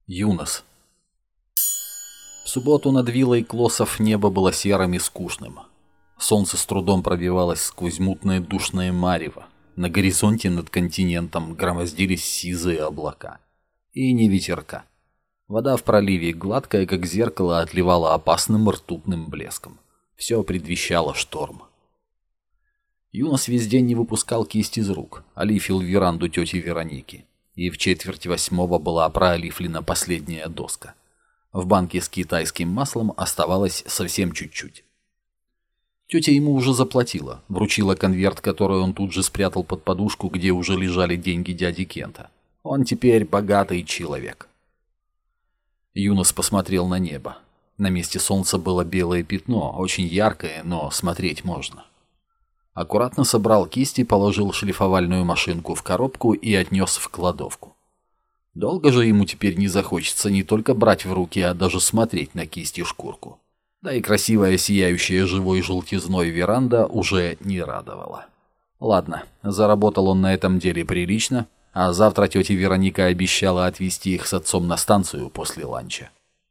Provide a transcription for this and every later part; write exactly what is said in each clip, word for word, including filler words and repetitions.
Юнос. В субботу над виллой Клоссов небо было серым и скучным. Солнце с трудом пробивалось сквозь мутное душное марево. На горизонте над континентом громоздились сизые облака. И ни ветерка. Вода в проливе, гладкая как зеркало, отливала опасным ртутным блеском. Все предвещало шторм. Юнос весь день не выпускал кисть из рук, олифил веранду тети Вероники. И в четверть восьмого была проолифлена последняя доска. В банке с китайским маслом оставалось совсем чуть-чуть. Тетя ему уже заплатила, вручила конверт, который он тут же спрятал под подушку, где уже лежали деньги дяди Кента. Он теперь богатый человек. Юнос посмотрел на небо. На месте солнца было белое пятно, очень яркое, но смотреть можно. Аккуратно собрал кисти, положил шлифовальную машинку в коробку и отнес в кладовку. Долго же ему теперь не захочется не только брать в руки, а даже смотреть на кисть и шкурку. Да и красивая сияющая живой желтизной веранда уже не радовала. Ладно, заработал он на этом деле прилично, а завтра тетя Вероника обещала отвезти их с отцом на станцию после ланча.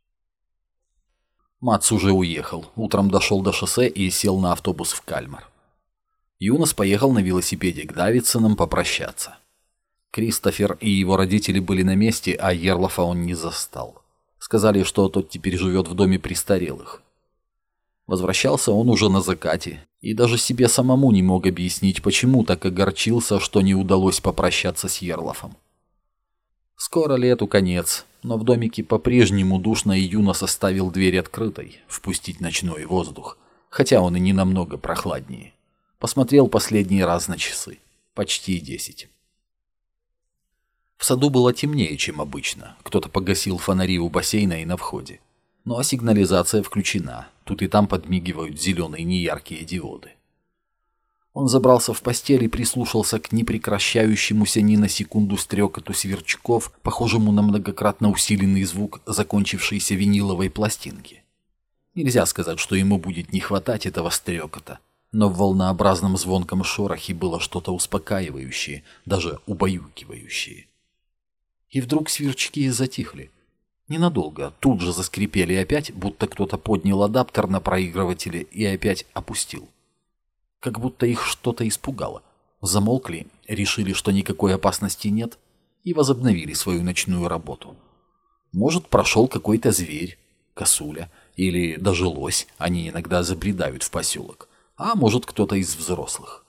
Мац уже уехал, утром дошел до шоссе и сел на автобус в Кальмар. Юнос поехал на велосипеде к Давидсонам попрощаться. Кристофер и его родители были на месте, а Ерлафа он не застал. Сказали, что тот теперь живет в доме престарелых. Возвращался он уже на закате, и даже себе самому не мог объяснить, почему так огорчился, что не удалось попрощаться с Ерлафом. Скоро лету конец, но в домике по-прежнему душно, и Юнос оставил дверь открытой, впустить ночной воздух, хотя он и не намного прохладнее. Посмотрел последний раз на часы. Почти десять. В саду было темнее, чем обычно. Кто-то погасил фонари у бассейна и на входе. Но сигнализация включена. Тут и там подмигивают зеленые неяркие диоды. Он забрался в постель и прислушался к непрекращающемуся ни на секунду стрекоту сверчков, похожему на многократно усиленный звук закончившейся виниловой пластинки. Нельзя сказать, что ему будет не хватать этого стрекота. Но в волнообразном звонком шорохе было что-то успокаивающее, даже убаюкивающее. И вдруг сверчки затихли. Ненадолго, тут же заскрипели опять, будто кто-то поднял адаптер на проигрывателе и опять опустил. Как будто их что-то испугало. Замолкли, решили, что никакой опасности нет, и возобновили свою ночную работу. Может, прошел какой-то зверь, косуля или даже лось, они иногда забредают в поселок. А может, кто-то из взрослых.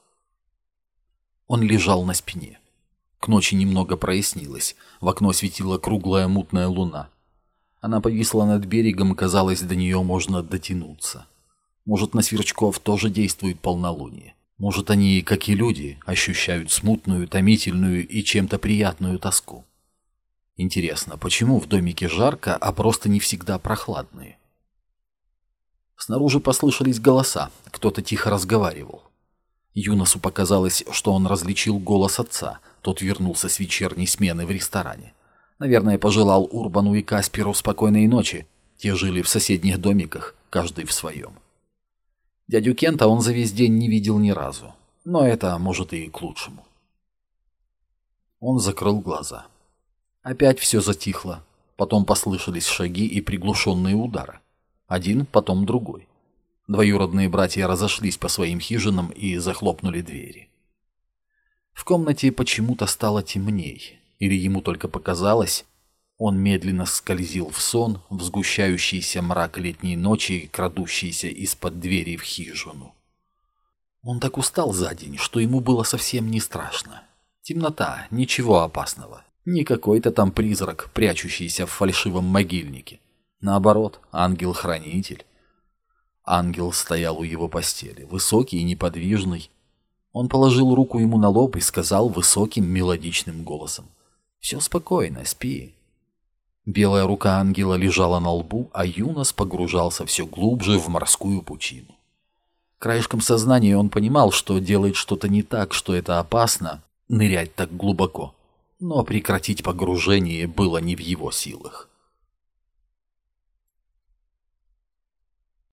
Он лежал на спине. К ночи немного прояснилось. В окно светила круглая мутная луна. Она повисла над берегом, казалось, до нее можно дотянуться. Может, на сверчков тоже действует полнолуние. Может, они, как и люди, ощущают смутную, томительную и чем-то приятную тоску. Интересно, почему в домике жарко, а просто не всегда прохладные? Снаружи послышались голоса, кто-то тихо разговаривал. Юносу показалось, что он различил голос отца, тот вернулся с вечерней смены в ресторане. Наверное, пожелал Урбану и Касперу спокойной ночи, те жили в соседних домиках, каждый в своем. Дядю Кента он за весь день не видел ни разу, но это, может, и к лучшему. Он закрыл глаза. Опять все затихло, потом послышались шаги и приглушенные удары. Один, потом другой. Двоюродные братья разошлись по своим хижинам и захлопнули двери. В комнате почему-то стало темней, или ему только показалось. Он медленно скользил в сон, в сгущающийся мрак летней ночи, крадущийся из-под двери в хижину. Он так устал за день, что ему было совсем не страшно. Темнота, ничего опасного. Не какой-то там призрак, прячущийся в фальшивом могильнике. Наоборот, ангел-хранитель. Ангел стоял у его постели, высокий и неподвижный. Он положил руку ему на лоб и сказал высоким мелодичным голосом: «Все спокойно, спи». Белая рука ангела лежала на лбу, а Юнос погружался все глубже в морскую пучину. Краешком сознания он понимал, что делает что-то не так, что это опасно — нырять так глубоко. Но прекратить погружение было не в его силах.